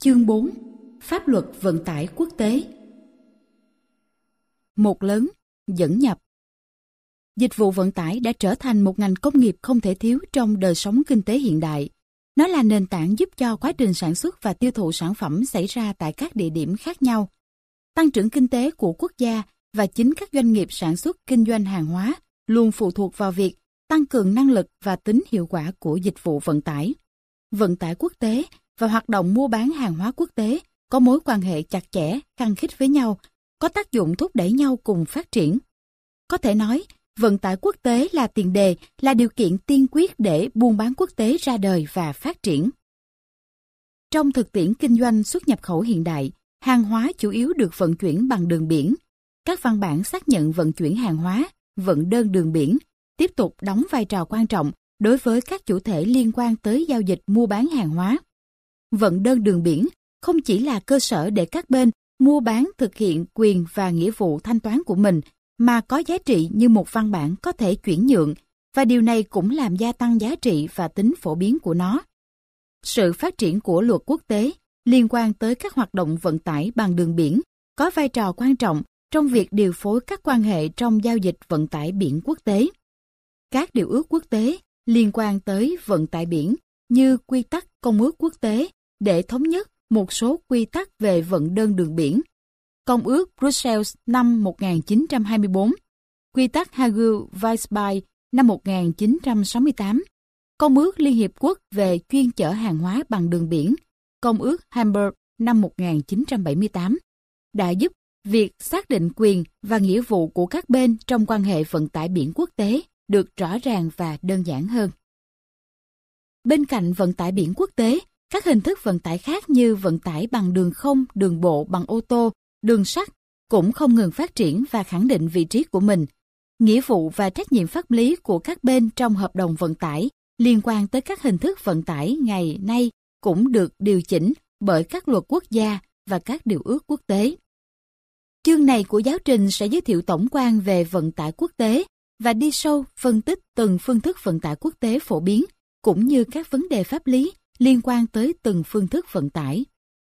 Chương 4. Pháp luật vận tải quốc tế. Một lớn, dẫn nhập. Dịch vụ vận tải đã trở thành một ngành công nghiệp không thể thiếu trong đời sống kinh tế hiện đại. Nó là nền tảng giúp cho quá trình sản xuất và tiêu thụ sản phẩm xảy ra tại các địa điểm khác nhau. Tăng trưởng kinh tế của quốc gia và chính các doanh nghiệp sản xuất kinh doanh hàng hóa luôn phụ thuộc vào việc tăng cường năng lực và tính hiệu quả của dịch vụ vận tải. Vận tải quốc tế và hoạt động mua bán hàng hóa quốc tế có mối quan hệ chặt chẽ, khăng khít với nhau, có tác dụng thúc đẩy nhau cùng phát triển. Có thể nói, vận tải quốc tế là tiền đề, là điều kiện tiên quyết để buôn bán quốc tế ra đời và phát triển. Trong thực tiễn kinh doanh xuất nhập khẩu hiện đại, hàng hóa chủ yếu được vận chuyển bằng đường biển. Các văn bản xác nhận vận chuyển hàng hóa, vận đơn đường biển, tiếp tục đóng vai trò quan trọng đối với các chủ thể liên quan tới giao dịch mua bán hàng hóa. Vận đơn đường biển không chỉ là cơ sở để các bên mua bán thực hiện quyền và nghĩa vụ thanh toán của mình, mà có giá trị như một văn bản có thể chuyển nhượng, và điều này cũng làm gia tăng giá trị và tính phổ biến của nó. Sự phát triển của luật quốc tế liên quan tới các hoạt động vận tải bằng đường biển có vai trò quan trọng trong việc điều phối các quan hệ trong giao dịch vận tải biển quốc tế. Các điều ước quốc tế liên quan tới vận tải biển như quy tắc Công ước quốc tế để thống nhất một số quy tắc về vận đơn đường biển, Công ước Brussels năm 1924, quy tắc Hague-Weisby năm 1968, Công ước Liên Hiệp Quốc về chuyên chở hàng hóa bằng đường biển, Công ước Hamburg năm 1978, đã giúp việc xác định quyền và nghĩa vụ của các bên trong quan hệ vận tải biển quốc tế được rõ ràng và đơn giản hơn. Bên cạnh vận tải biển quốc tế, các hình thức vận tải khác như vận tải bằng đường không, đường bộ, bằng ô tô, đường sắt cũng không ngừng phát triển và khẳng định vị trí của mình. Nghĩa vụ và trách nhiệm pháp lý của các bên trong hợp đồng vận tải liên quan tới các hình thức vận tải ngày nay cũng được điều chỉnh bởi các luật quốc gia và các điều ước quốc tế. Chương này của giáo trình sẽ giới thiệu tổng quan về vận tải quốc tế và đi sâu phân tích từng phương thức vận tải quốc tế phổ biến, cũng như các vấn đề pháp lý liên quan tới từng phương thức vận tải.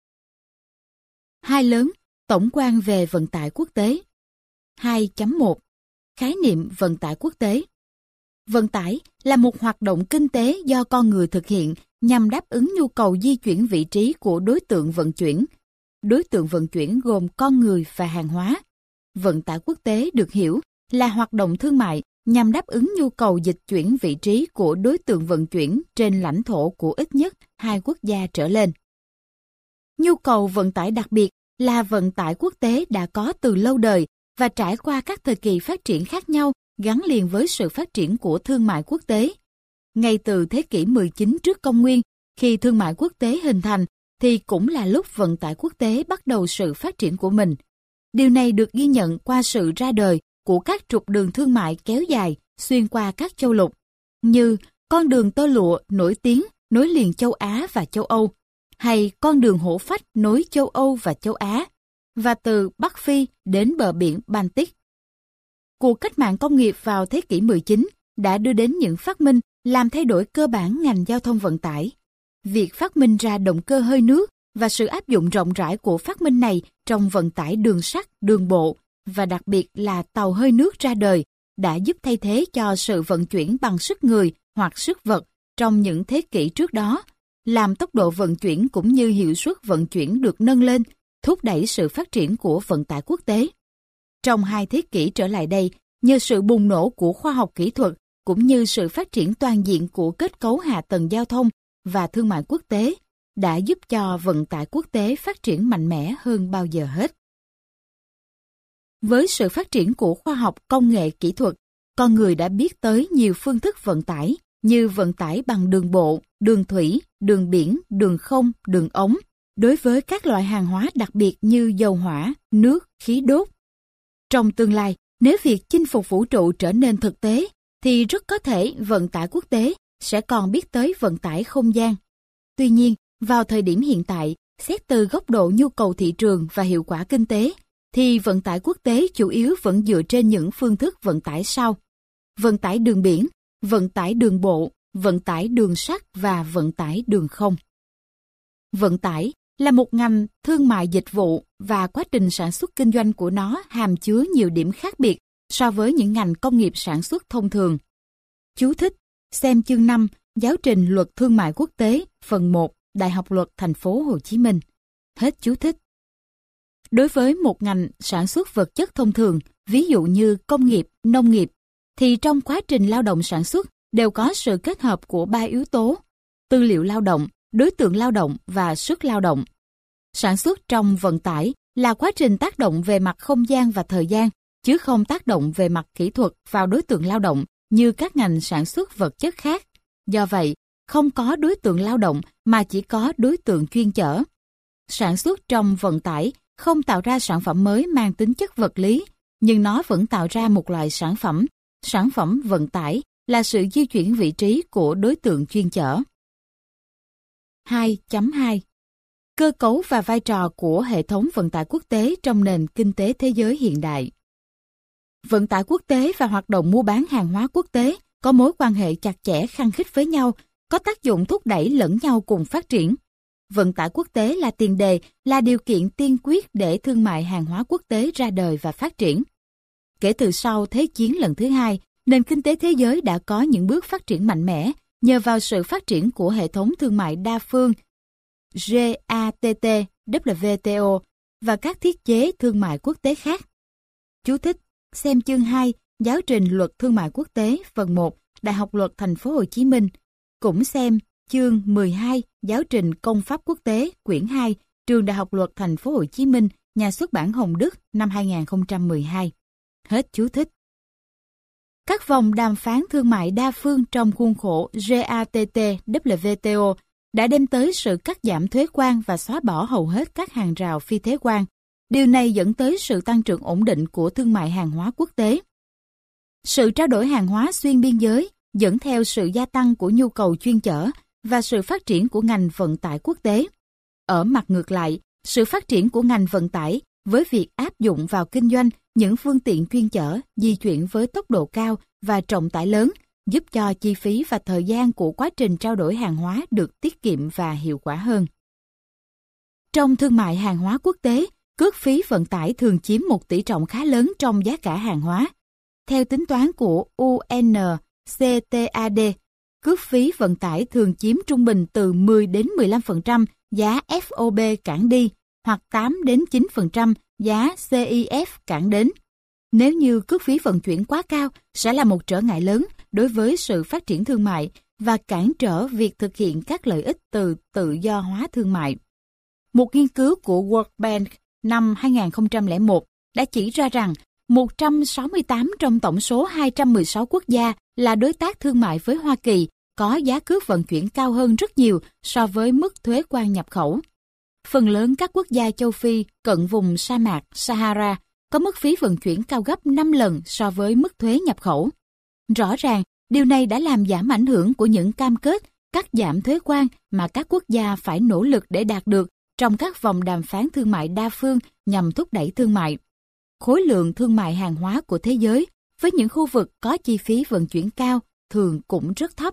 2 lớn, tổng quan về vận tải quốc tế. 2.1 Khái niệm vận tải quốc tế. Vận tải là một hoạt động kinh tế do con người thực hiện nhằm đáp ứng nhu cầu di chuyển vị trí của đối tượng vận chuyển. Đối tượng vận chuyển gồm con người và hàng hóa. Vận tải quốc tế được hiểu là hoạt động thương mại nhằm đáp ứng nhu cầu dịch chuyển vị trí của đối tượng vận chuyển trên lãnh thổ của ít nhất 2 quốc gia trở lên. Nhu cầu vận tải đặc biệt là vận tải quốc tế đã có từ lâu đời và trải qua các thời kỳ phát triển khác nhau gắn liền với sự phát triển của thương mại quốc tế. Ngay từ thế kỷ 19 trước công nguyên, khi thương mại quốc tế hình thành, thì cũng là lúc vận tải quốc tế bắt đầu sự phát triển của mình. Điều này được ghi nhận qua sự ra đời của các trục đường thương mại kéo dài xuyên qua các châu lục, như con đường tơ lụa nổi tiếng nối liền châu Á và châu Âu, hay con đường hổ phách nối châu Âu và châu Á, và từ Bắc Phi đến bờ biển Baltic. Cuộc cách mạng công nghiệp vào thế kỷ 19 đã đưa đến những phát minh làm thay đổi cơ bản ngành giao thông vận tải. Việc phát minh ra động cơ hơi nước và sự áp dụng rộng rãi của phát minh này trong vận tải đường sắt, đường bộ và đặc biệt là tàu hơi nước ra đời đã giúp thay thế cho sự vận chuyển bằng sức người hoặc sức vật trong những thế kỷ trước đó, làm tốc độ vận chuyển cũng như hiệu suất vận chuyển được nâng lên, thúc đẩy sự phát triển của vận tải quốc tế. Trong 2 thế kỷ trở lại đây, nhờ sự bùng nổ của khoa học kỹ thuật cũng như sự phát triển toàn diện của kết cấu hạ tầng giao thông và thương mại quốc tế đã giúp cho vận tải quốc tế phát triển mạnh mẽ hơn bao giờ hết. Với sự phát triển của khoa học công nghệ kỹ thuật, con người đã biết tới nhiều phương thức vận tải như vận tải bằng đường bộ, đường thủy, đường biển, đường không, đường ống, đối với các loại hàng hóa đặc biệt như dầu hỏa, nước, khí đốt. Trong tương lai, nếu việc chinh phục vũ trụ trở nên thực tế, thì rất có thể vận tải quốc tế sẽ còn biết tới vận tải không gian. Tuy nhiên, vào thời điểm hiện tại, xét từ góc độ nhu cầu thị trường và hiệu quả kinh tế, thì vận tải quốc tế chủ yếu vẫn dựa trên những phương thức vận tải sau: vận tải đường biển, vận tải đường bộ, vận tải đường sắt và vận tải đường không. Vận tải là một ngành thương mại dịch vụ và quá trình sản xuất kinh doanh của nó hàm chứa nhiều điểm khác biệt so với những ngành công nghiệp sản xuất thông thường. Chú thích: xem chương 5, Giáo trình Luật Thương mại Quốc tế, phần 1, Đại học Luật Thành phố Hồ Chí Minh. Hết chú thích. Đối với một ngành sản xuất vật chất thông thường, ví dụ như công nghiệp, nông nghiệp, thì trong quá trình lao động sản xuất đều có sự kết hợp của 3 yếu tố: tư liệu lao động, đối tượng lao động và sức lao động. Sản xuất trong vận tải là quá trình tác động về mặt không gian và thời gian, chứ không tác động về mặt kỹ thuật vào đối tượng lao động như các ngành sản xuất vật chất khác. Do vậy, không có đối tượng lao động mà chỉ có đối tượng chuyên chở. Sản xuất trong vận tải không tạo ra sản phẩm mới mang tính chất vật lý, nhưng nó vẫn tạo ra một loại sản phẩm. Sản phẩm vận tải là sự di chuyển vị trí của đối tượng chuyên chở. 2.2 Cơ cấu và vai trò của hệ thống vận tải quốc tế trong nền kinh tế thế giới hiện đại. Vận tải quốc tế và hoạt động mua bán hàng hóa quốc tế có mối quan hệ chặt chẽ khăng khít với nhau, có tác dụng thúc đẩy lẫn nhau cùng phát triển. Vận tải quốc tế là tiền đề, là điều kiện tiên quyết để thương mại hàng hóa quốc tế ra đời và phát triển. Kể từ sau Thế chiến lần thứ hai, nền kinh tế thế giới đã có những bước phát triển mạnh mẽ nhờ vào sự phát triển của hệ thống thương mại đa phương GATT, WTO và các thiết chế thương mại quốc tế khác. Chú thích: xem chương 2, Giáo trình Luật Thương mại Quốc tế, phần 1, Đại học Luật Thành phố Hồ Chí Minh. Cũng xem chương 12, Giáo trình Công pháp Quốc tế, quyển 2, Trường Đại học Luật Thành phố Hồ Chí Minh, nhà xuất bản Hồng Đức, năm 2012. Hết chú thích. Các vòng đàm phán thương mại đa phương trong khuôn khổ GATT, WTO đã đem tới sự cắt giảm thuế quan và xóa bỏ hầu hết các hàng rào phi thuế quan. Điều này dẫn tới sự tăng trưởng ổn định của thương mại hàng hóa quốc tế. Sự trao đổi hàng hóa xuyên biên giới dẫn theo sự gia tăng của nhu cầu chuyên chở và sự phát triển của ngành vận tải quốc tế. Ở mặt ngược lại, sự phát triển của ngành vận tải với việc áp dụng vào kinh doanh những phương tiện chuyên chở di chuyển với tốc độ cao và trọng tải lớn giúp cho chi phí và thời gian của quá trình trao đổi hàng hóa được tiết kiệm và hiệu quả hơn. Trong thương mại hàng hóa quốc tế, cước phí vận tải thường chiếm một tỷ trọng khá lớn trong giá cả hàng hóa. Theo tính toán của UNCTAD, cước phí vận tải thường chiếm trung bình từ 10 đến 15% giá FOB cảng đi hoặc 8 đến 9% giá CIF cảng đến. Nếu như cước phí vận chuyển quá cao sẽ là một trở ngại lớn đối với sự phát triển thương mại và cản trở việc thực hiện các lợi ích từ tự do hóa thương mại. Một nghiên cứu của World Bank năm 2001 đã chỉ ra rằng 168 trong tổng số 216 quốc gia là đối tác thương mại với Hoa Kỳ có giá cước vận chuyển cao hơn rất nhiều so với mức thuế quan nhập khẩu. Phần lớn các quốc gia châu Phi cận vùng sa mạc Sahara có mức phí vận chuyển cao gấp 5 lần so với mức thuế nhập khẩu. Rõ ràng, điều này đã làm giảm ảnh hưởng của những cam kết cắt giảm thuế quan mà các quốc gia phải nỗ lực để đạt được trong các vòng đàm phán thương mại đa phương nhằm thúc đẩy thương mại. Khối lượng thương mại hàng hóa của thế giới với những khu vực có chi phí vận chuyển cao thường cũng rất thấp.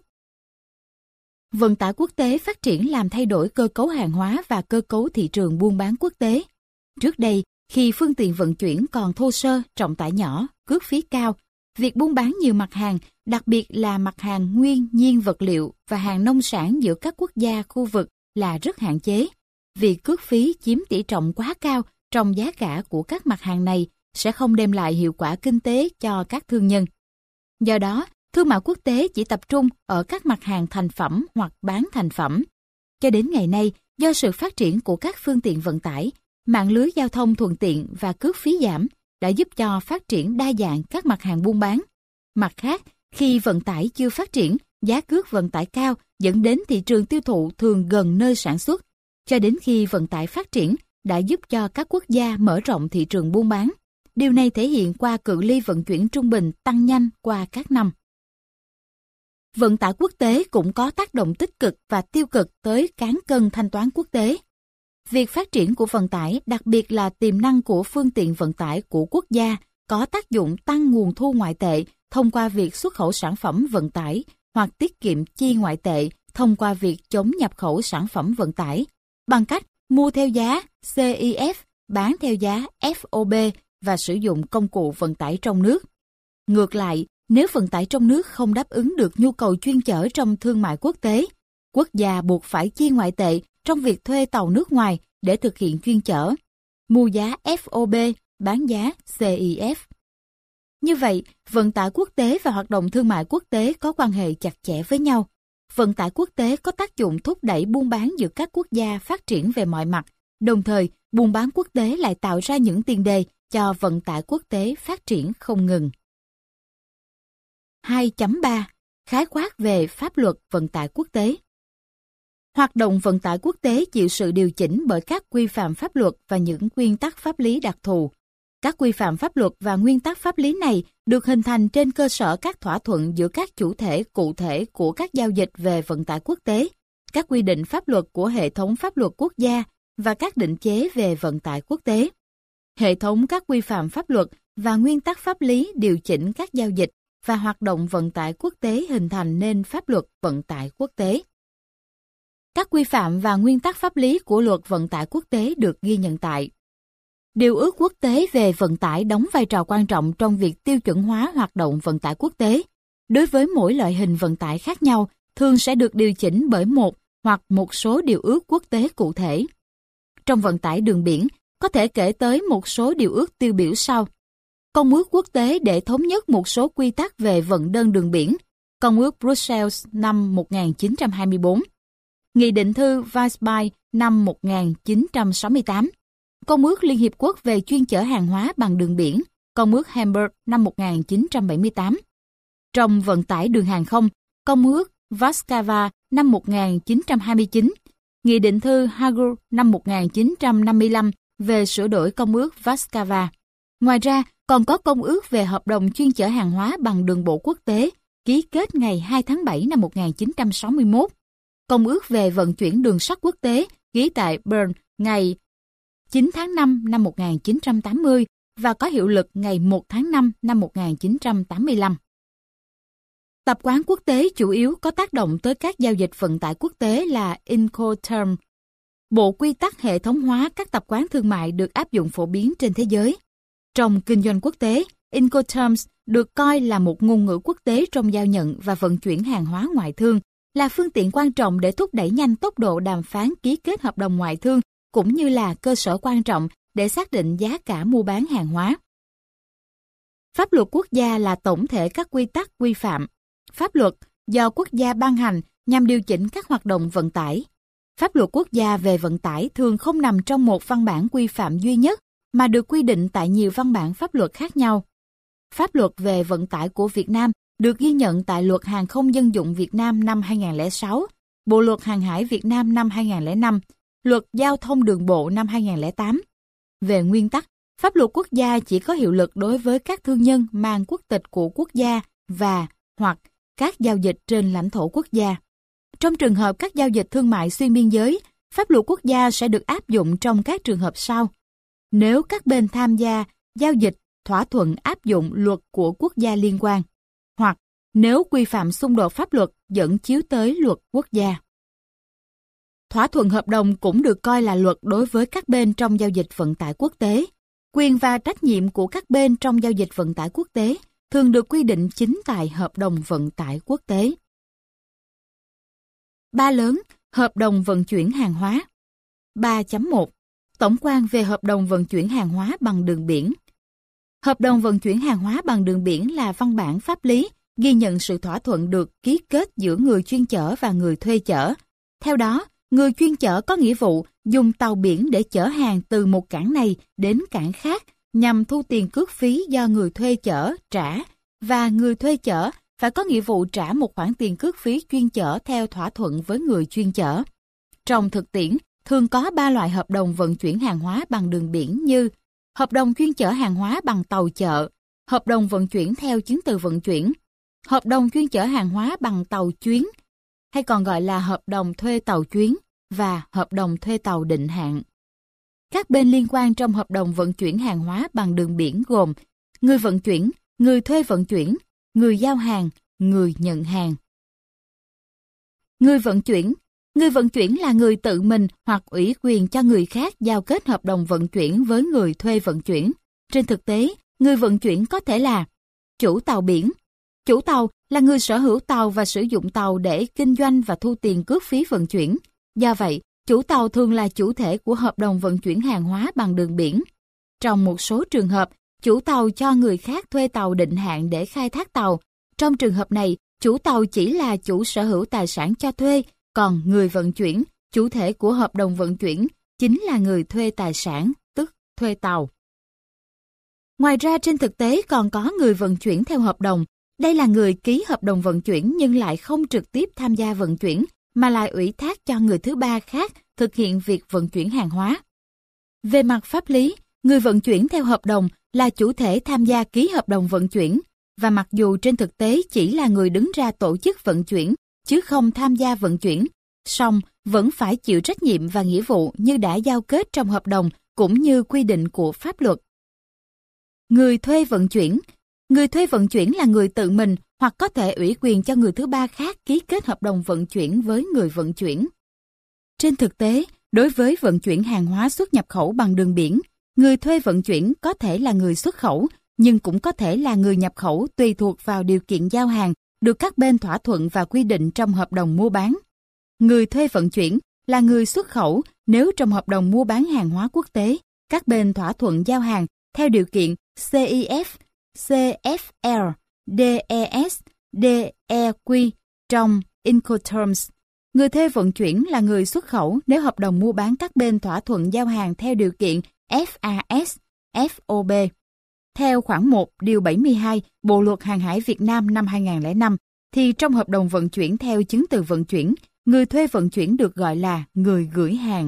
Vận tải quốc tế phát triển làm thay đổi cơ cấu hàng hóa và cơ cấu thị trường buôn bán quốc tế. Trước đây, khi phương tiện vận chuyển còn thô sơ, trọng tải nhỏ, cước phí cao, việc buôn bán nhiều mặt hàng, đặc biệt là mặt hàng nguyên nhiên vật liệu và hàng nông sản giữa các quốc gia khu vực là rất hạn chế. Vì cước phí chiếm tỷ trọng quá cao trong giá cả của các mặt hàng này sẽ không đem lại hiệu quả kinh tế cho các thương nhân. Do đó, thương mại quốc tế chỉ tập trung ở các mặt hàng thành phẩm hoặc bán thành phẩm. Cho đến ngày nay, do sự phát triển của các phương tiện vận tải, mạng lưới giao thông thuận tiện và cước phí giảm đã giúp cho phát triển đa dạng các mặt hàng buôn bán. Mặt khác, khi vận tải chưa phát triển, giá cước vận tải cao dẫn đến thị trường tiêu thụ thường gần nơi sản xuất. Cho đến khi vận tải phát triển đã giúp cho các quốc gia mở rộng thị trường buôn bán. Điều này thể hiện qua cự ly vận chuyển trung bình tăng nhanh qua các năm. Vận tải quốc tế cũng có tác động tích cực và tiêu cực tới cán cân thanh toán quốc tế. Việc phát triển của vận tải, đặc biệt là tiềm năng của phương tiện vận tải của quốc gia, có tác dụng tăng nguồn thu ngoại tệ thông qua việc xuất khẩu sản phẩm vận tải hoặc tiết kiệm chi ngoại tệ thông qua việc chống nhập khẩu sản phẩm vận tải, bằng cách mua theo giá CIF, bán theo giá FOB và sử dụng công cụ vận tải trong nước. Ngược lại, nếu vận tải trong nước không đáp ứng được nhu cầu chuyên chở trong thương mại quốc tế, quốc gia buộc phải chi ngoại tệ trong việc thuê tàu nước ngoài để thực hiện chuyên chở, mua giá FOB, bán giá CIF. Như vậy, vận tải quốc tế và hoạt động thương mại quốc tế có quan hệ chặt chẽ với nhau. Vận tải quốc tế có tác dụng thúc đẩy buôn bán giữa các quốc gia phát triển về mọi mặt, đồng thời buôn bán quốc tế lại tạo ra những tiền đề cho vận tải quốc tế phát triển không ngừng. 2.3. Khái quát về pháp luật vận tải quốc tế. Hoạt động vận tải quốc tế chịu sự điều chỉnh bởi các quy phạm pháp luật và những nguyên tắc pháp lý đặc thù. Các quy phạm pháp luật và nguyên tắc pháp lý này được hình thành trên cơ sở các thỏa thuận giữa các chủ thể cụ thể của các giao dịch về vận tải quốc tế, các quy định pháp luật của hệ thống pháp luật quốc gia và các định chế về vận tải quốc tế. Hệ thống các quy phạm pháp luật và nguyên tắc pháp lý điều chỉnh các giao dịch và hoạt động vận tải quốc tế hình thành nên pháp luật vận tải quốc tế. Các quy phạm và nguyên tắc pháp lý của luật vận tải quốc tế được ghi nhận tại Điều ước quốc tế về vận tải đóng vai trò quan trọng trong việc tiêu chuẩn hóa hoạt động vận tải quốc tế. Đối với mỗi loại hình vận tải khác nhau, thường sẽ được điều chỉnh bởi một hoặc một số điều ước quốc tế cụ thể. Trong vận tải đường biển, có thể kể tới một số điều ước tiêu biểu sau. Công ước quốc tế để thống nhất một số quy tắc về vận đơn đường biển, Công ước Brussels năm 1924, Nghị định thư Weisby năm 1968, Công ước Liên Hiệp Quốc về chuyên chở hàng hóa bằng đường biển, Công ước Hamburg năm 1978. Trong vận tải đường hàng không, Công ước Warsaw năm 1929, Nghị định thư Hague năm 1955 về sửa đổi Công ước Warsaw. Ngoài ra, còn có Công ước về hợp đồng chuyên chở hàng hóa bằng đường bộ quốc tế, ký kết ngày 2 tháng 7 năm 1961. Công ước về vận chuyển đường sắt quốc tế, ký tại Bern ngày 9 tháng 5 năm 1980 và có hiệu lực ngày 1 tháng 5 năm 1985. Tập quán quốc tế chủ yếu có tác động tới các giao dịch vận tải quốc tế là Incoterms. Bộ quy tắc hệ thống hóa các tập quán thương mại được áp dụng phổ biến trên thế giới. Trong kinh doanh quốc tế, Incoterms được coi là một ngôn ngữ quốc tế trong giao nhận và vận chuyển hàng hóa ngoại thương, là phương tiện quan trọng để thúc đẩy nhanh tốc độ đàm phán ký kết hợp đồng ngoại thương, cũng như là cơ sở quan trọng để xác định giá cả mua bán hàng hóa. Pháp luật quốc gia là tổng thể các quy tắc quy phạm. Pháp luật do quốc gia ban hành nhằm điều chỉnh các hoạt động vận tải. Pháp luật quốc gia về vận tải thường không nằm trong một văn bản quy phạm duy nhất, mà được quy định tại nhiều văn bản pháp luật khác nhau. Pháp luật về vận tải của Việt Nam được ghi nhận tại Luật Hàng không Dân dụng Việt Nam năm 2006, Bộ Luật Hàng hải Việt Nam năm 2005, Luật Giao thông Đường bộ năm 2008. Về nguyên tắc, pháp luật quốc gia chỉ có hiệu lực đối với các thương nhân mang quốc tịch của quốc gia và hoặc các giao dịch trên lãnh thổ quốc gia. Trong trường hợp các giao dịch thương mại xuyên biên giới, pháp luật quốc gia sẽ được áp dụng trong các trường hợp sau. Nếu các bên tham gia giao dịch thỏa thuận áp dụng luật của quốc gia liên quan, hoặc nếu quy phạm xung đột pháp luật dẫn chiếu tới luật quốc gia. Thỏa thuận hợp đồng cũng được coi là luật đối với các bên trong giao dịch vận tải quốc tế. Quyền và trách nhiệm của các bên trong giao dịch vận tải quốc tế thường được quy định chính tại hợp đồng vận tải quốc tế. 3 lớn, hợp đồng vận chuyển hàng hóa. 3.1. Tổng quan về hợp đồng vận chuyển hàng hóa bằng đường biển. Hợp đồng vận chuyển hàng hóa bằng đường biển là văn bản pháp lý ghi nhận sự thỏa thuận được ký kết giữa người chuyên chở và người thuê chở. Theo đó, người chuyên chở có nghĩa vụ dùng tàu biển để chở hàng từ một cảng này đến cảng khác nhằm thu tiền cước phí do người thuê chở trả, và người thuê chở phải có nghĩa vụ trả một khoản tiền cước phí chuyên chở theo thỏa thuận với người chuyên chở. Trong thực tiễn, thường có 3 loại hợp đồng vận chuyển hàng hóa bằng đường biển như hợp đồng chuyên chở hàng hóa bằng tàu chợ, hợp đồng vận chuyển theo chứng từ vận chuyển, hợp đồng chuyên chở hàng hóa bằng tàu chuyến, hay còn gọi là hợp đồng thuê tàu chuyến, và hợp đồng thuê tàu định hạn. Các bên liên quan trong hợp đồng vận chuyển hàng hóa bằng đường biển gồm người vận chuyển, người thuê vận chuyển, người giao hàng, người nhận hàng. Người vận chuyển Người vận chuyển là người tự mình hoặc ủy quyền cho người khác giao kết hợp đồng vận chuyển với người thuê vận chuyển. Trên thực tế, người vận chuyển có thể là chủ tàu biển. Chủ tàu là người sở hữu tàu và sử dụng tàu để kinh doanh và thu tiền cước phí vận chuyển. Do vậy, chủ tàu thường là chủ thể của hợp đồng vận chuyển hàng hóa bằng đường biển. Trong một số trường hợp, chủ tàu cho người khác thuê tàu định hạn để khai thác tàu. Trong trường hợp này, chủ tàu chỉ là chủ sở hữu tài sản cho thuê, còn người vận chuyển, chủ thể của hợp đồng vận chuyển, chính là người thuê tài sản, tức thuê tàu. Ngoài ra, trên thực tế còn có người vận chuyển theo hợp đồng. Đây là người ký hợp đồng vận chuyển nhưng lại không trực tiếp tham gia vận chuyển, mà lại ủy thác cho người thứ ba khác thực hiện việc vận chuyển hàng hóa. Về mặt pháp lý, người vận chuyển theo hợp đồng là chủ thể tham gia ký hợp đồng vận chuyển, và mặc dù trên thực tế chỉ là người đứng ra tổ chức vận chuyển, chứ không tham gia vận chuyển, song vẫn phải chịu trách nhiệm và nghĩa vụ như đã giao kết trong hợp đồng cũng như quy định của pháp luật. Người thuê vận chuyển. Người thuê vận chuyển là người tự mình hoặc có thể ủy quyền cho người thứ ba khác ký kết hợp đồng vận chuyển với người vận chuyển. Trên thực tế, đối với vận chuyển hàng hóa xuất nhập khẩu bằng đường biển, người thuê vận chuyển có thể là người xuất khẩu, nhưng cũng có thể là người nhập khẩu tùy thuộc vào điều kiện giao hàng được các bên thỏa thuận và quy định trong hợp đồng mua bán. Người thuê vận chuyển là người xuất khẩu nếu trong hợp đồng mua bán hàng hóa quốc tế, các bên thỏa thuận giao hàng theo điều kiện CIF, CFR, DES, DEQ trong Incoterms. Người thuê vận chuyển là người xuất khẩu nếu hợp đồng mua bán các bên thỏa thuận giao hàng theo điều kiện FAS, FOB. Theo khoản 1 điều 72 Bộ luật Hàng hải Việt Nam năm 2005, thì trong hợp đồng vận chuyển theo chứng từ vận chuyển, người thuê vận chuyển được gọi là người gửi hàng.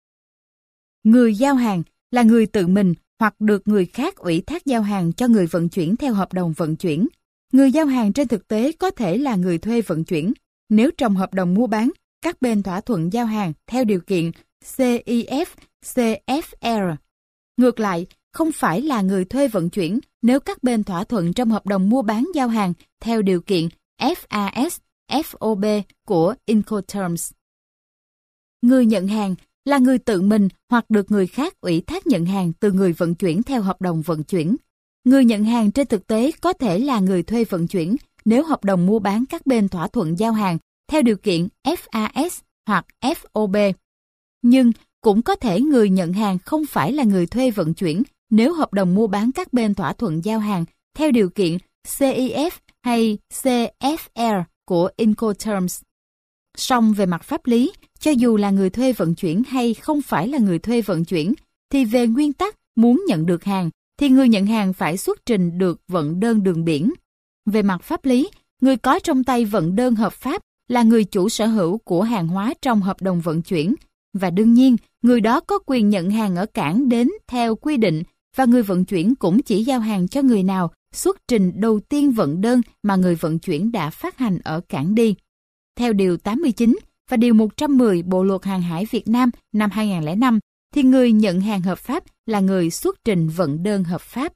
Người giao hàng là người tự mình hoặc được người khác ủy thác giao hàng cho người vận chuyển theo hợp đồng vận chuyển. Người giao hàng trên thực tế có thể là người thuê vận chuyển, nếu trong hợp đồng mua bán, các bên thỏa thuận giao hàng theo điều kiện CIF, CFR. Ngược lại, không phải là người thuê vận chuyển nếu các bên thỏa thuận trong hợp đồng mua bán giao hàng theo điều kiện FAS, FOB của Incoterms. Người nhận hàng là người tự mình hoặc được người khác ủy thác nhận hàng từ người vận chuyển theo hợp đồng vận chuyển. Người nhận hàng trên thực tế có thể là người thuê vận chuyển nếu hợp đồng mua bán các bên thỏa thuận giao hàng theo điều kiện FAS hoặc FOB. Nhưng cũng có thể người nhận hàng không phải là người thuê vận chuyển nếu hợp đồng mua bán các bên thỏa thuận giao hàng theo điều kiện CIF hay CFR của Incoterms. Song về mặt pháp lý, cho dù là người thuê vận chuyển hay không phải là người thuê vận chuyển, thì về nguyên tắc muốn nhận được hàng, thì người nhận hàng phải xuất trình được vận đơn đường biển. Về mặt pháp lý, người có trong tay vận đơn hợp pháp là người chủ sở hữu của hàng hóa trong hợp đồng vận chuyển, và đương nhiên, người đó có quyền nhận hàng ở cảng đến theo quy định, và người vận chuyển cũng chỉ giao hàng cho người nào xuất trình đầu tiên vận đơn mà người vận chuyển đã phát hành ở cảng đi. Theo Điều 89 và Điều 110 Bộ luật Hàng hải Việt Nam năm 2005, thì người nhận hàng hợp pháp là người xuất trình vận đơn hợp pháp.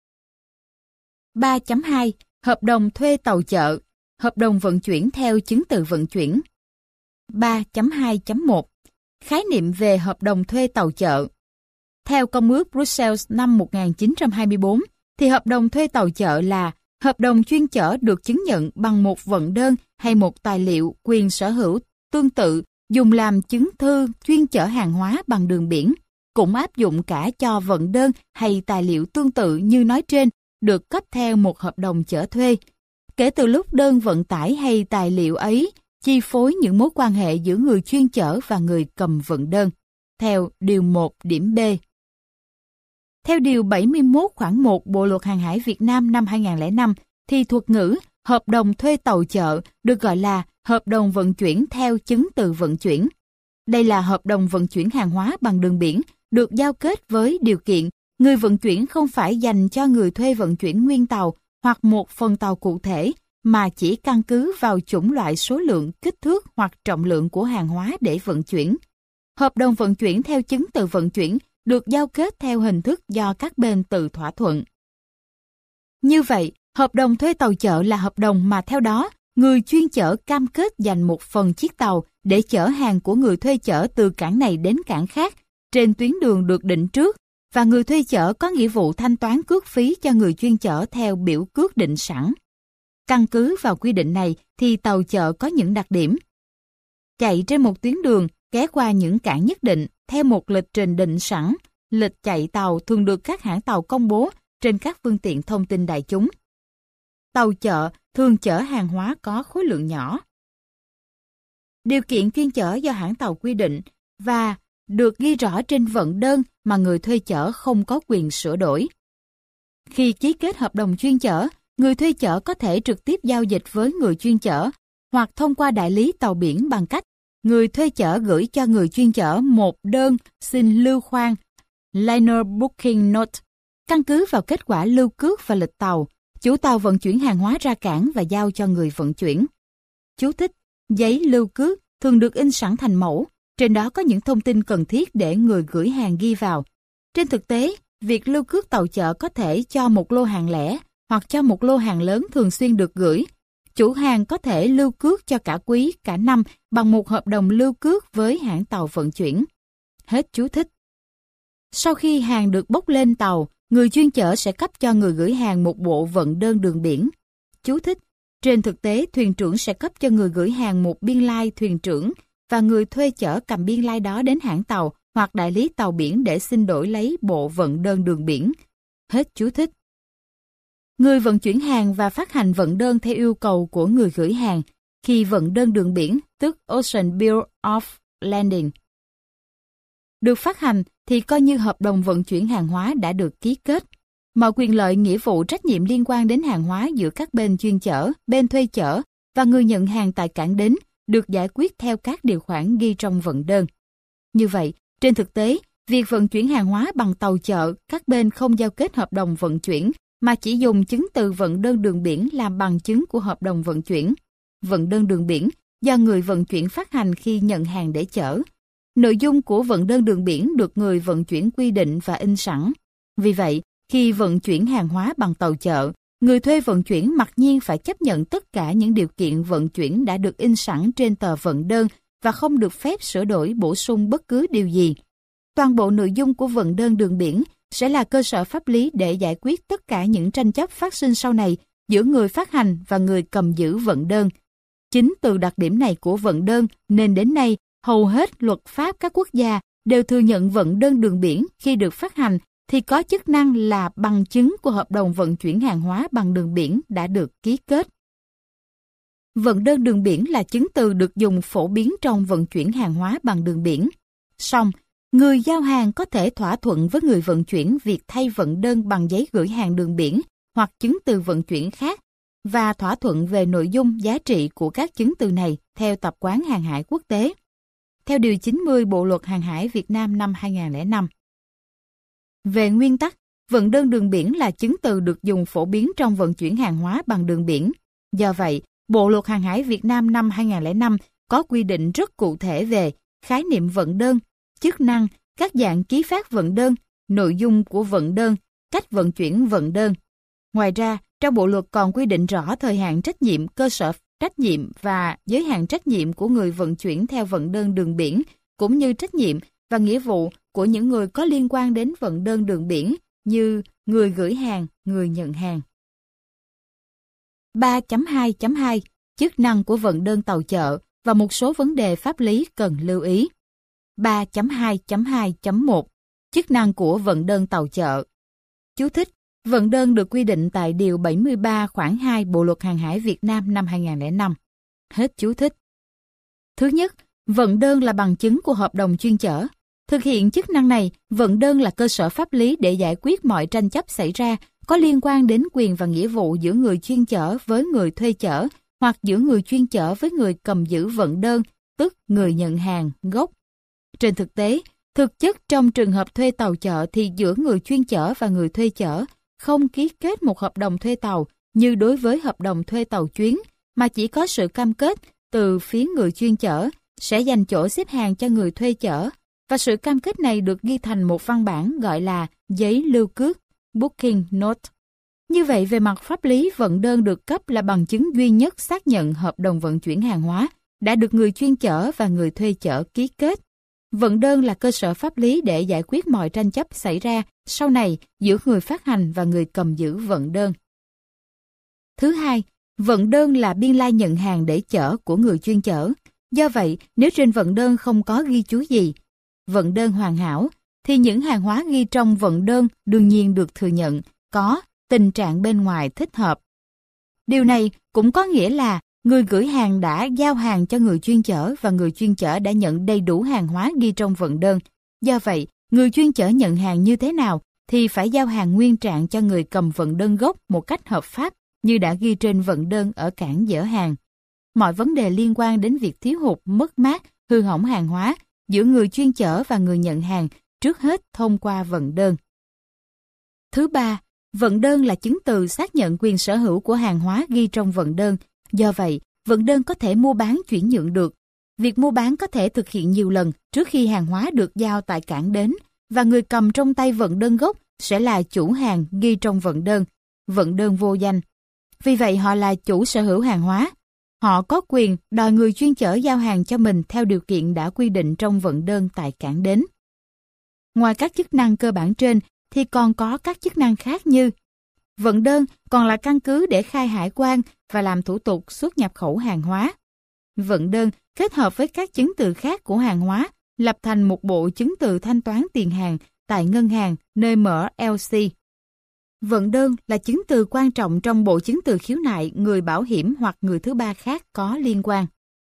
3.2. Hợp đồng thuê tàu chợ. Hợp đồng vận chuyển theo chứng từ vận chuyển. 3.2.1. Khái niệm về hợp đồng thuê tàu chợ. Theo Công ước Brussels năm 1924, thì hợp đồng thuê tàu chợ là hợp đồng chuyên chở được chứng nhận bằng một vận đơn hay một tài liệu quyền sở hữu tương tự dùng làm chứng thư chuyên chở hàng hóa bằng đường biển, cũng áp dụng cả cho vận đơn hay tài liệu tương tự như nói trên được cấp theo một hợp đồng chở thuê. Kể từ lúc đơn vận tải hay tài liệu ấy chi phối những mối quan hệ giữa người chuyên chở và người cầm vận đơn. Theo Điều 1 điểm B. Theo Điều 71 khoản 1 Bộ luật Hàng hải Việt Nam năm 2005, thì thuật ngữ hợp đồng thuê tàu chợ được gọi là hợp đồng vận chuyển theo chứng từ vận chuyển. Đây là hợp đồng vận chuyển hàng hóa bằng đường biển được giao kết với điều kiện người vận chuyển không phải dành cho người thuê vận chuyển nguyên tàu hoặc một phần tàu cụ thể, mà chỉ căn cứ vào chủng loại, số lượng, kích thước hoặc trọng lượng của hàng hóa để vận chuyển. Hợp đồng vận chuyển theo chứng từ vận chuyển được giao kết theo hình thức do các bên tự thỏa thuận. Như vậy, hợp đồng thuê tàu chợ là hợp đồng mà theo đó, người chuyên chở cam kết dành một phần chiếc tàu để chở hàng của người thuê chở từ cảng này đến cảng khác trên tuyến đường được định trước, và người thuê chở có nghĩa vụ thanh toán cước phí cho người chuyên chở theo biểu cước định sẵn. Căn cứ vào quy định này thì tàu chở có những đặc điểm: chạy trên một tuyến đường, ghé qua những cảng nhất định theo một lịch trình định sẵn. Lịch chạy tàu thường được các hãng tàu công bố trên các phương tiện thông tin đại chúng. Tàu chở thường chở hàng hóa có khối lượng nhỏ. Điều kiện chuyên chở do hãng tàu quy định và được ghi rõ trên vận đơn mà người thuê chở không có quyền sửa đổi. Khi ký kết hợp đồng chuyên chở, người thuê chở có thể trực tiếp giao dịch với người chuyên chở hoặc thông qua đại lý tàu biển bằng cách người thuê chở gửi cho người chuyên chở một đơn xin lưu khoang Liner Booking Note. Căn cứ vào kết quả lưu cước và lịch tàu, chủ tàu vận chuyển hàng hóa ra cảng và giao cho người vận chuyển. Chú thích: giấy lưu cước thường được in sẵn thành mẫu, trên đó có những thông tin cần thiết để người gửi hàng ghi vào. Trên thực tế, việc lưu cước tàu chở có thể cho một lô hàng lẻ hoặc cho một lô hàng lớn thường xuyên được gửi. Chủ hàng có thể lưu cước cho cả quý, cả năm bằng một hợp đồng lưu cước với hãng tàu vận chuyển. Hết chú thích. Sau khi hàng được bốc lên tàu, người chuyên chở sẽ cấp cho người gửi hàng một bộ vận đơn đường biển. Chú thích: trên thực tế, thuyền trưởng sẽ cấp cho người gửi hàng một biên lai thuyền trưởng và người thuê chở cầm biên lai đó đến hãng tàu hoặc đại lý tàu biển để xin đổi lấy bộ vận đơn đường biển. Hết chú thích. Người vận chuyển hàng và phát hành vận đơn theo yêu cầu của người gửi hàng khi vận đơn đường biển, tức Ocean Bill of Lading, được phát hành thì coi như hợp đồng vận chuyển hàng hóa đã được ký kết. Mọi quyền lợi, nghĩa vụ, trách nhiệm liên quan đến hàng hóa giữa các bên chuyên chở, bên thuê chở và người nhận hàng tại cảng đến được giải quyết theo các điều khoản ghi trong vận đơn. Như vậy, trên thực tế, việc vận chuyển hàng hóa bằng tàu chở, các bên không giao kết hợp đồng vận chuyển mà chỉ dùng chứng từ vận đơn đường biển làm bằng chứng của hợp đồng vận chuyển. Vận đơn đường biển do người vận chuyển phát hành khi nhận hàng để chở. Nội dung của vận đơn đường biển được người vận chuyển quy định và in sẵn. Vì vậy, khi vận chuyển hàng hóa bằng tàu chở, người thuê vận chuyển mặc nhiên phải chấp nhận tất cả những điều kiện vận chuyển đã được in sẵn trên tờ vận đơn và không được phép sửa đổi bổ sung bất cứ điều gì. Toàn bộ nội dung của vận đơn đường biển sẽ là cơ sở pháp lý để giải quyết tất cả những tranh chấp phát sinh sau này giữa người phát hành và người cầm giữ vận đơn. Chính từ đặc điểm này của vận đơn nên đến nay, hầu hết luật pháp các quốc gia đều thừa nhận vận đơn đường biển khi được phát hành thì có chức năng là bằng chứng của hợp đồng vận chuyển hàng hóa bằng đường biển đã được ký kết. Vận đơn đường biển là chứng từ được dùng phổ biến trong vận chuyển hàng hóa bằng đường biển. Song, người giao hàng có thể thỏa thuận với người vận chuyển việc thay vận đơn bằng giấy gửi hàng đường biển hoặc chứng từ vận chuyển khác và thỏa thuận về nội dung giá trị của các chứng từ này theo tập quán hàng hải quốc tế. Theo Điều 90 Bộ Luật Hàng hải Việt Nam năm 2005. Về nguyên tắc, vận đơn đường biển là chứng từ được dùng phổ biến trong vận chuyển hàng hóa bằng đường biển. Do vậy, Bộ Luật Hàng hải Việt Nam năm 2005 có quy định rất cụ thể về khái niệm vận đơn, chức năng, các dạng ký phát vận đơn, nội dung của vận đơn, cách vận chuyển vận đơn. Ngoài ra, trong bộ luật còn quy định rõ thời hạn trách nhiệm, cơ sở trách nhiệm và giới hạn trách nhiệm của người vận chuyển theo vận đơn đường biển, cũng như trách nhiệm và nghĩa vụ của những người có liên quan đến vận đơn đường biển như người gửi hàng, người nhận hàng. 3.2.2 Chức năng của vận đơn tàu chở và một số vấn đề pháp lý cần lưu ý. 3.2.2.1 Chức năng của vận đơn tàu chở. Chú thích: vận đơn được quy định tại Điều 73 khoản 2 Bộ Luật Hàng hải Việt Nam năm 2005. Hết chú thích. Thứ nhất, vận đơn là bằng chứng của hợp đồng chuyên chở. Thực hiện chức năng này, vận đơn là cơ sở pháp lý để giải quyết mọi tranh chấp xảy ra có liên quan đến quyền và nghĩa vụ giữa người chuyên chở với người thuê chở hoặc giữa người chuyên chở với người cầm giữ vận đơn, tức người nhận hàng gốc. Trên thực tế, thực chất trong trường hợp thuê tàu chở thì giữa người chuyên chở và người thuê chở không ký kết một hợp đồng thuê tàu như đối với hợp đồng thuê tàu chuyến, mà chỉ có sự cam kết từ phía người chuyên chở sẽ dành chỗ xếp hàng cho người thuê chở, và sự cam kết này được ghi thành một văn bản gọi là giấy lưu cước, Booking Note. Như vậy, về mặt pháp lý, vận đơn được cấp là bằng chứng duy nhất xác nhận hợp đồng vận chuyển hàng hóa đã được người chuyên chở và người thuê chở ký kết. Vận đơn là cơ sở pháp lý để giải quyết mọi tranh chấp xảy ra sau này giữa người phát hành và người cầm giữ vận đơn. Thứ hai, vận đơn là biên lai nhận hàng để chở của người chuyên chở. Do vậy, nếu trên vận đơn không có ghi chú gì, vận đơn hoàn hảo, thì những hàng hóa ghi trong vận đơn đương nhiên được thừa nhận có tình trạng bên ngoài thích hợp. Điều này cũng có nghĩa là người gửi hàng đã giao hàng cho người chuyên chở và người chuyên chở đã nhận đầy đủ hàng hóa ghi trong vận đơn. Do vậy, người chuyên chở nhận hàng như thế nào thì phải giao hàng nguyên trạng cho người cầm vận đơn gốc một cách hợp pháp như đã ghi trên vận đơn ở cảng dỡ hàng. Mọi vấn đề liên quan đến việc thiếu hụt, mất mát, hư hỏng hàng hóa giữa người chuyên chở và người nhận hàng trước hết thông qua vận đơn. Thứ ba, vận đơn là chứng từ xác nhận quyền sở hữu của hàng hóa ghi trong vận đơn. Do vậy, vận đơn có thể mua bán chuyển nhượng được. Việc mua bán có thể thực hiện nhiều lần trước khi hàng hóa được giao tại cảng đến, và người cầm trong tay vận đơn gốc sẽ là chủ hàng ghi trong vận đơn vô danh. Vì vậy họ là chủ sở hữu hàng hóa. Họ có quyền đòi người chuyên chở giao hàng cho mình theo điều kiện đã quy định trong vận đơn tại cảng đến. Ngoài các chức năng cơ bản trên thì còn có các chức năng khác như vận đơn còn là căn cứ để khai hải quan và làm thủ tục xuất nhập khẩu hàng hóa. Vận đơn kết hợp với các chứng từ khác của hàng hóa lập thành một bộ chứng từ thanh toán tiền hàng tại ngân hàng nơi mở LC. Vận đơn là chứng từ quan trọng trong bộ chứng từ khiếu nại người bảo hiểm hoặc người thứ ba khác có liên quan.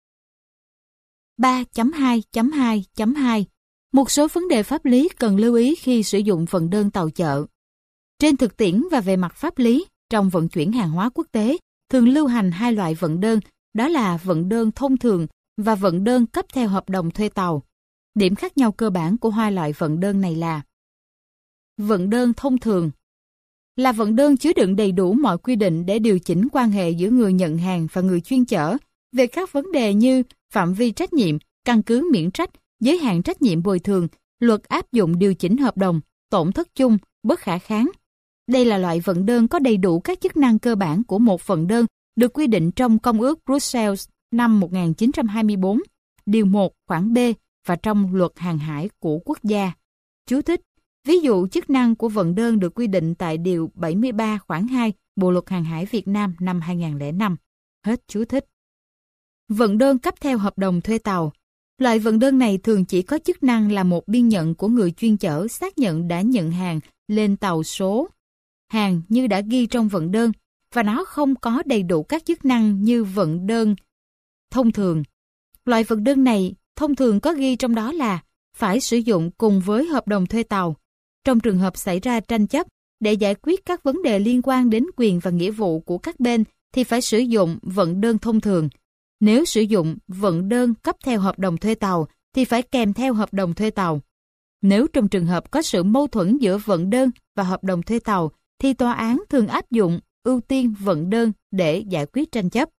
3.2.2.2 Một số vấn đề pháp lý cần lưu ý khi sử dụng vận đơn tàu chợ. Trên thực tiễn và về mặt pháp lý, trong vận chuyển hàng hóa quốc tế, thường lưu hành hai loại vận đơn, đó là vận đơn thông thường và vận đơn cấp theo hợp đồng thuê tàu. Điểm khác nhau cơ bản của hai loại vận đơn này là: vận đơn thông thường là vận đơn chứa đựng đầy đủ mọi quy định để điều chỉnh quan hệ giữa người nhận hàng và người chuyên chở về các vấn đề như phạm vi trách nhiệm, căn cứ miễn trách, giới hạn trách nhiệm bồi thường, luật áp dụng điều chỉnh hợp đồng, tổn thất chung, bất khả kháng. Đây là loại vận đơn có đầy đủ các chức năng cơ bản của một vận đơn được quy định trong Công ước Brussels năm 1924, Điều 1 khoản B và trong Luật Hàng hải của quốc gia. Chú thích: ví dụ chức năng của vận đơn được quy định tại Điều 73 khoản 2 Bộ Luật Hàng hải Việt Nam năm 2005. Hết chú thích. Vận đơn cấp theo hợp đồng thuê tàu. Loại vận đơn này thường chỉ có chức năng là một biên nhận của người chuyên chở xác nhận đã nhận hàng lên tàu số hàng như đã ghi trong vận đơn, và nó không có đầy đủ các chức năng như vận đơn thông thường. Loại vận đơn này thông thường có ghi trong đó là phải sử dụng cùng với hợp đồng thuê tàu. Trong trường hợp xảy ra tranh chấp, để giải quyết các vấn đề liên quan đến quyền và nghĩa vụ của các bên thì phải sử dụng vận đơn thông thường. Nếu sử dụng vận đơn cấp theo hợp đồng thuê tàu thì phải kèm theo hợp đồng thuê tàu. Nếu trong trường hợp có sự mâu thuẫn giữa vận đơn và hợp đồng thuê tàu thì tòa án thường áp dụng ưu tiên vận đơn để giải quyết tranh chấp.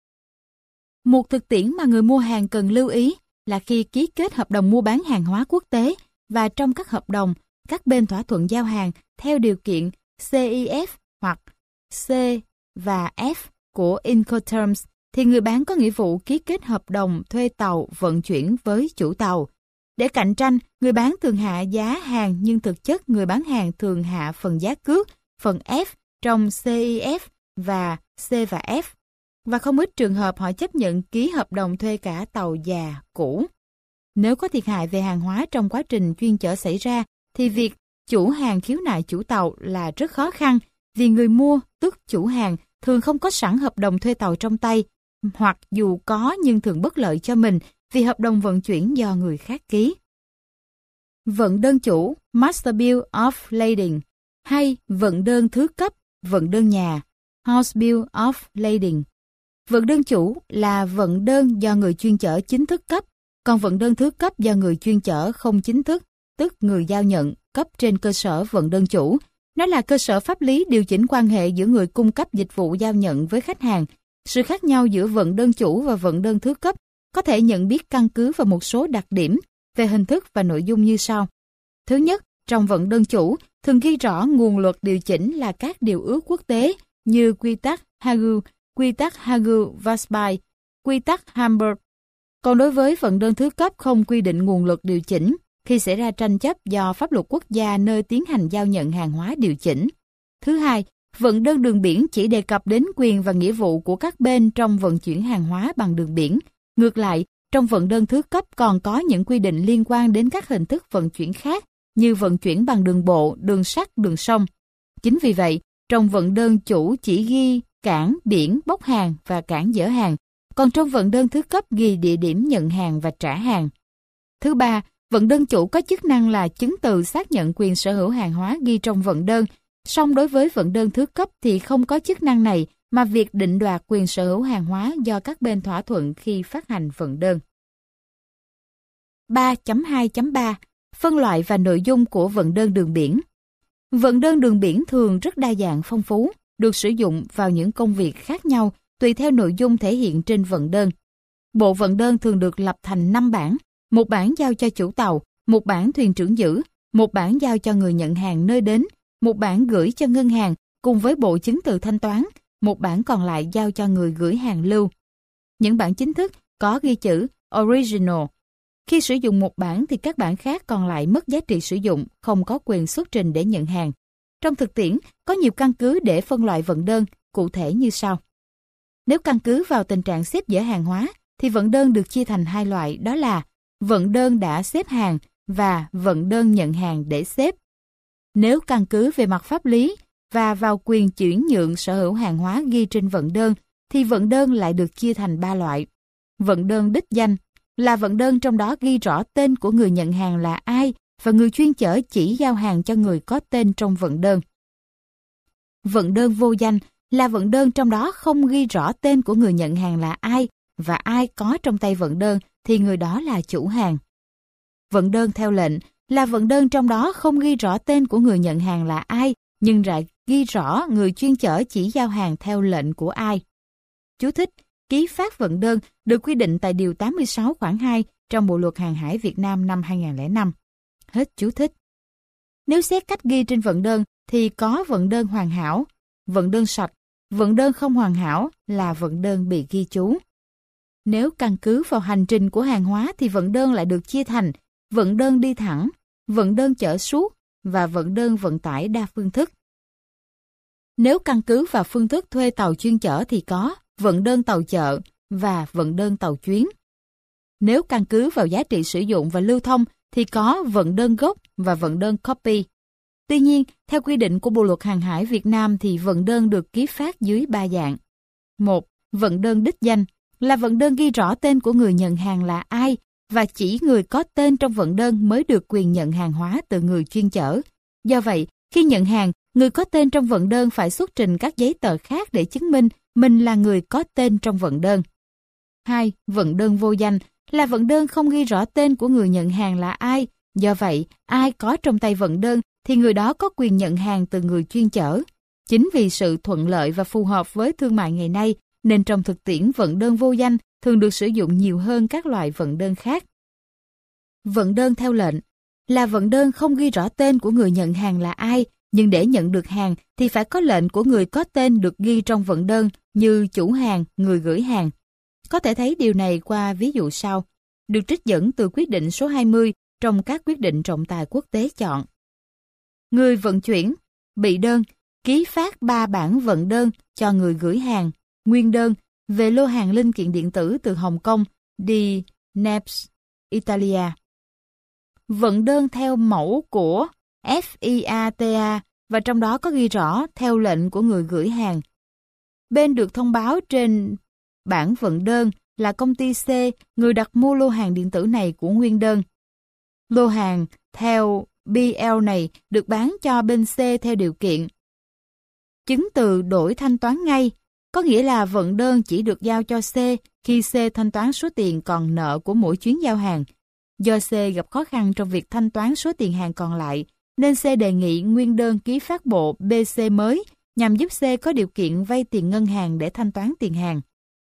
Một thực tiễn mà người mua hàng cần lưu ý là khi ký kết hợp đồng mua bán hàng hóa quốc tế và trong các hợp đồng, các bên thỏa thuận giao hàng theo điều kiện CIF hoặc C và F của Incoterms thì người bán có nghĩa vụ ký kết hợp đồng thuê tàu vận chuyển với chủ tàu. Để cạnh tranh, người bán thường hạ giá hàng nhưng thực chất người bán hàng thường hạ phần giá cước, phần F trong CIF và C và F. Và không ít trường hợp họ chấp nhận ký hợp đồng thuê cả tàu già, cũ. Nếu có thiệt hại về hàng hóa trong quá trình chuyên chở xảy ra, thì việc chủ hàng khiếu nại chủ tàu là rất khó khăn vì người mua, tức chủ hàng, thường không có sẵn hợp đồng thuê tàu trong tay, hoặc dù có nhưng thường bất lợi cho mình vì hợp đồng vận chuyển do người khác ký. Vận đơn chủ, Master Bill of Lading, hay vận đơn thứ cấp, vận đơn nhà, House Bill of Lading. Vận đơn chủ là vận đơn do người chuyên chở chính thức cấp, còn vận đơn thứ cấp do người chuyên chở không chính thức, tức người giao nhận, cấp trên cơ sở vận đơn chủ. Nó là cơ sở pháp lý điều chỉnh quan hệ giữa người cung cấp dịch vụ giao nhận với khách hàng. Sự khác nhau giữa vận đơn chủ và vận đơn thứ cấp có thể nhận biết căn cứ vào một số đặc điểm về hình thức và nội dung như sau. Thứ nhất, trong vận đơn chủ thường ghi rõ nguồn luật điều chỉnh là các điều ước quốc tế như quy tắc Hague, quy tắc Hague-Wasby, quy tắc Hamburg, Còn đối với vận đơn thứ cấp không quy định nguồn lực điều chỉnh, khi xảy ra tranh chấp do pháp luật quốc gia nơi tiến hành giao nhận hàng hóa điều chỉnh. Thứ hai, vận đơn đường biển chỉ đề cập đến quyền và nghĩa vụ của các bên trong vận chuyển hàng hóa bằng đường biển. Ngược lại, trong vận đơn thứ cấp còn có những quy định liên quan đến các hình thức vận chuyển khác như vận chuyển bằng đường bộ, đường sắt, đường sông. Chính vì vậy, trong vận đơn chủ chỉ ghi cảng, biển, bốc hàng và cảng dỡ hàng, còn trong vận đơn thứ cấp ghi địa điểm nhận hàng và trả hàng. Thứ ba, vận đơn chủ có chức năng là chứng từ xác nhận quyền sở hữu hàng hóa ghi trong vận đơn, song đối với vận đơn thứ cấp thì không có chức năng này mà việc định đoạt quyền sở hữu hàng hóa do các bên thỏa thuận khi phát hành vận đơn. 3.2.3 Phân loại và nội dung của vận đơn đường biển. Vận đơn đường biển thường rất đa dạng phong phú, được sử dụng vào những công việc khác nhau tùy theo nội dung thể hiện trên vận đơn. Bộ vận đơn thường được lập thành 5 bản, một bản giao cho chủ tàu, một bản thuyền trưởng giữ, một bản giao cho người nhận hàng nơi đến, một bản gửi cho ngân hàng cùng với bộ chứng từ thanh toán, một bản còn lại giao cho người gửi hàng lưu. Những bản chính thức có ghi chữ Original. Khi sử dụng một bản thì các bản khác còn lại mất giá trị sử dụng, không có quyền xuất trình để nhận hàng. Trong thực tiễn, có nhiều căn cứ để phân loại vận đơn, cụ thể như sau. Nếu căn cứ vào tình trạng xếp dỡ hàng hóa, thì vận đơn được chia thành hai loại, đó là vận đơn đã xếp hàng và vận đơn nhận hàng để xếp. Nếu căn cứ về mặt pháp lý và vào quyền chuyển nhượng sở hữu hàng hóa ghi trên vận đơn, thì vận đơn lại được chia thành 3 loại. Vận đơn đích danh là vận đơn trong đó ghi rõ tên của người nhận hàng là ai và người chuyên chở chỉ giao hàng cho người có tên trong vận đơn. Vận đơn vô danh là vận đơn trong đó không ghi rõ tên của người nhận hàng là ai và ai có trong tay vận đơn thì người đó là chủ hàng. Vận đơn theo lệnh là vận đơn trong đó không ghi rõ tên của người nhận hàng là ai nhưng lại ghi rõ người chuyên chở chỉ giao hàng theo lệnh của ai. Chú thích: ký phát vận đơn được quy định tại Điều 86 khoản 2 trong Bộ Luật Hàng hải Việt Nam năm 2005. Hết chú thích. Nếu xét cách ghi trên vận đơn thì có vận đơn hoàn hảo, vận đơn sạch, vận đơn không hoàn hảo là vận đơn bị ghi chú. Nếu căn cứ vào hành trình của hàng hóa thì vận đơn lại được chia thành vận đơn đi thẳng, vận đơn chở suốt và vận đơn vận tải đa phương thức. Nếu căn cứ vào phương thức thuê tàu chuyên chở thì có vận đơn tàu chợ và vận đơn tàu chuyến. Nếu căn cứ vào giá trị sử dụng và lưu thông thì có vận đơn gốc và vận đơn copy. Tuy nhiên, theo quy định của Bộ Luật Hàng hải Việt Nam thì vận đơn được ký phát dưới 3 dạng. 1. Vận đơn đích danh là vận đơn ghi rõ tên của người nhận hàng là ai và chỉ người có tên trong vận đơn mới được quyền nhận hàng hóa từ người chuyên chở. Do vậy, khi nhận hàng, người có tên trong vận đơn phải xuất trình các giấy tờ khác để chứng minh mình là người có tên trong vận đơn. 2. Vận đơn vô danh là vận đơn không ghi rõ tên của người nhận hàng là ai. Do vậy, ai có trong tay vận đơn thì người đó có quyền nhận hàng từ người chuyên chở. Chính vì sự thuận lợi và phù hợp với thương mại ngày nay, nên trong thực tiễn vận đơn vô danh thường được sử dụng nhiều hơn các loại vận đơn khác. Vận đơn theo lệnh là vận đơn không ghi rõ tên của người nhận hàng là ai, nhưng để nhận được hàng thì phải có lệnh của người có tên được ghi trong vận đơn như chủ hàng, người gửi hàng. Có thể thấy điều này qua ví dụ sau, được trích dẫn từ quyết định số 20 trong các quyết định trọng tài quốc tế chọn. Người vận chuyển, bị đơn, ký phát 3 bản vận đơn cho người gửi hàng, nguyên đơn, về lô hàng linh kiện điện tử từ Hồng Kông đi Naples, Italia. Vận đơn theo mẫu của FIATA và trong đó có ghi rõ theo lệnh của người gửi hàng. Bên được thông báo trên bản vận đơn là công ty C, người đặt mua lô hàng điện tử này của nguyên đơn. Lô hàng theo BL này được bán cho bên C theo điều kiện. Chứng từ đổi thanh toán ngay, có nghĩa là vận đơn chỉ được giao cho C khi C thanh toán số tiền còn nợ của mỗi chuyến giao hàng. Do C gặp khó khăn trong việc thanh toán số tiền hàng còn lại, nên C đề nghị nguyên đơn ký phát bộ BC mới nhằm giúp C có điều kiện vay tiền ngân hàng để thanh toán tiền hàng.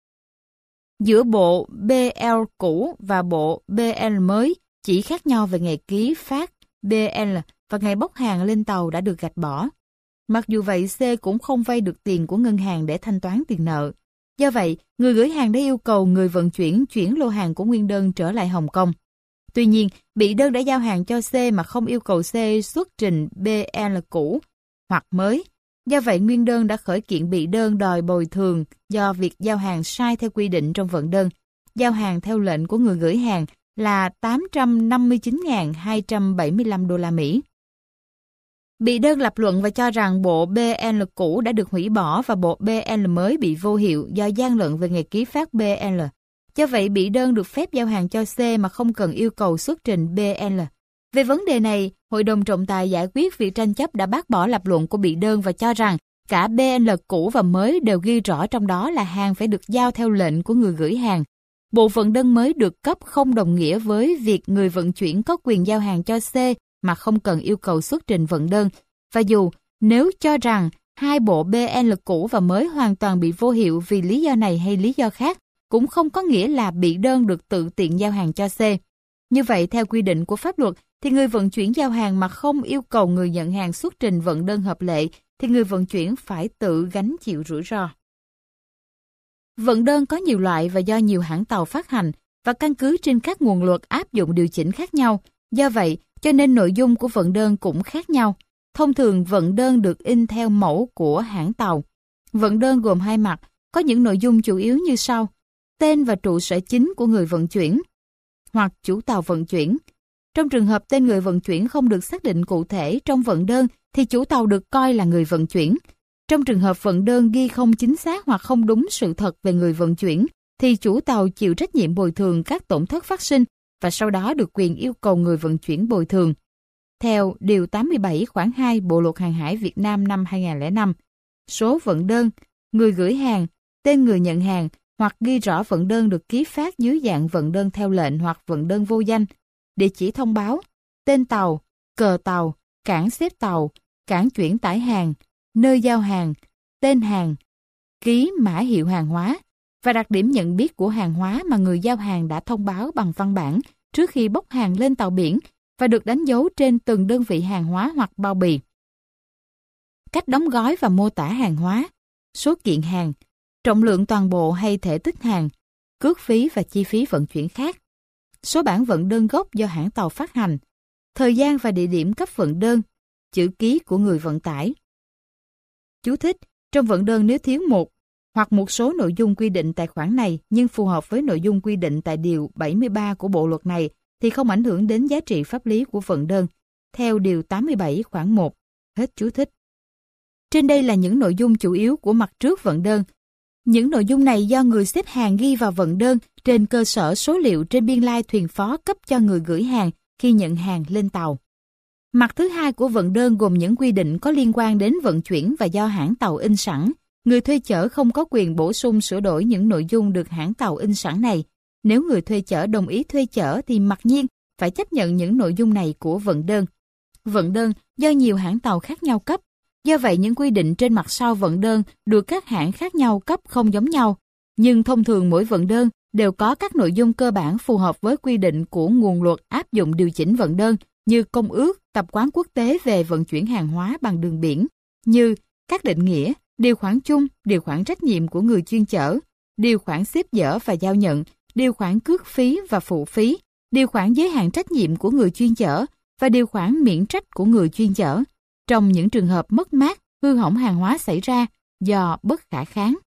Giữa bộ BL cũ và bộ BL mới chỉ khác nhau về ngày ký phát BL và ngày bốc hàng lên tàu đã được gạch bỏ. Mặc dù vậy, C cũng không vay được tiền của ngân hàng để thanh toán tiền nợ. Do vậy, người gửi hàng đã yêu cầu người vận chuyển chuyển lô hàng của nguyên đơn trở lại Hồng Kông. Tuy nhiên, bị đơn đã giao hàng cho C mà không yêu cầu C xuất trình BL cũ hoặc mới. Do vậy, nguyên đơn đã khởi kiện bị đơn đòi bồi thường do việc giao hàng sai theo quy định trong vận đơn. Giao hàng theo lệnh của người gửi hàng là 859.275 đô la Mỹ. Bị đơn lập luận và cho rằng bộ BL cũ đã được hủy bỏ và bộ BL mới bị vô hiệu do gian lận về ngày ký phát BL. Do vậy, bị đơn được phép giao hàng cho C mà không cần yêu cầu xuất trình BL. Về vấn đề này, Hội đồng trọng tài giải quyết việc tranh chấp đã bác bỏ lập luận của bị đơn và cho rằng cả BL cũ và mới đều ghi rõ trong đó là hàng phải được giao theo lệnh của người gửi hàng. Bộ vận đơn mới được cấp không đồng nghĩa với việc người vận chuyển có quyền giao hàng cho C mà không cần yêu cầu xuất trình vận đơn. Và dù nếu cho rằng hai bộ BL cũ và mới hoàn toàn bị vô hiệu vì lý do này hay lý do khác, cũng không có nghĩa là bị đơn được tự tiện giao hàng cho C. Như vậy, theo quy định của pháp luật, thì người vận chuyển giao hàng mà không yêu cầu người nhận hàng xuất trình vận đơn hợp lệ, thì người vận chuyển phải tự gánh chịu rủi ro. Vận đơn có nhiều loại và do nhiều hãng tàu phát hành và căn cứ trên các nguồn luật áp dụng điều chỉnh khác nhau. Do vậy, cho nên nội dung của vận đơn cũng khác nhau. Thông thường, vận đơn được in theo mẫu của hãng tàu. Vận đơn gồm hai mặt, có những nội dung chủ yếu như sau: tên và trụ sở chính của người vận chuyển hoặc chủ tàu vận chuyển. Trong trường hợp tên người vận chuyển không được xác định cụ thể trong vận đơn thì chủ tàu được coi là người vận chuyển. Trong trường hợp vận đơn ghi không chính xác hoặc không đúng sự thật về người vận chuyển thì chủ tàu chịu trách nhiệm bồi thường các tổn thất phát sinh và sau đó được quyền yêu cầu người vận chuyển bồi thường. Theo Điều 87 khoản 2 Bộ Luật Hàng hải Việt Nam năm 2005, số vận đơn, người gửi hàng, tên người nhận hàng hoặc ghi rõ vận đơn được ký phát dưới dạng vận đơn theo lệnh hoặc vận đơn vô danh, địa chỉ thông báo, tên tàu, cờ tàu, cảng xếp tàu, cảng chuyển tải hàng, nơi giao hàng, tên hàng, ký mã hiệu hàng hóa và đặc điểm nhận biết của hàng hóa mà người giao hàng đã thông báo bằng văn bản trước khi bốc hàng lên tàu biển và được đánh dấu trên từng đơn vị hàng hóa hoặc bao bì. Cách đóng gói và mô tả hàng hóa, số kiện hàng, trọng lượng toàn bộ hay thể tích hàng, cước phí và chi phí vận chuyển khác, số bản vận đơn gốc do hãng tàu phát hành, thời gian và địa điểm cấp vận đơn, chữ ký của người vận tải. Chú thích: trong vận đơn nếu thiếu một hoặc một số nội dung quy định tại khoản này nhưng phù hợp với nội dung quy định tại Điều 73 của Bộ Luật này thì không ảnh hưởng đến giá trị pháp lý của vận đơn. Theo Điều 87 khoản 1. Hết chú thích. Trên đây là những nội dung chủ yếu của mặt trước vận đơn. Những nội dung này do người xếp hàng ghi vào vận đơn trên cơ sở số liệu trên biên lai thuyền phó cấp cho người gửi hàng khi nhận hàng lên tàu. Mặt thứ hai của vận đơn gồm những quy định có liên quan đến vận chuyển và do hãng tàu in sẵn. Người thuê chở không có quyền bổ sung sửa đổi những nội dung được hãng tàu in sẵn này. Nếu người thuê chở đồng ý thuê chở thì mặc nhiên phải chấp nhận những nội dung này của vận đơn. Vận đơn do nhiều hãng tàu khác nhau cấp. Do vậy, những quy định trên mặt sau vận đơn được các hãng khác nhau cấp không giống nhau. Nhưng thông thường mỗi vận đơn đều có các nội dung cơ bản phù hợp với quy định của nguồn luật áp dụng điều chỉnh vận đơn như Công ước, Tập quán quốc tế về vận chuyển hàng hóa bằng đường biển, như các định nghĩa, điều khoản chung, điều khoản trách nhiệm của người chuyên chở, điều khoản xếp dỡ và giao nhận, điều khoản cước phí và phụ phí, điều khoản giới hạn trách nhiệm của người chuyên chở và điều khoản miễn trách của người chuyên chở trong những trường hợp mất mát, hư hỏng hàng hóa xảy ra do bất khả kháng.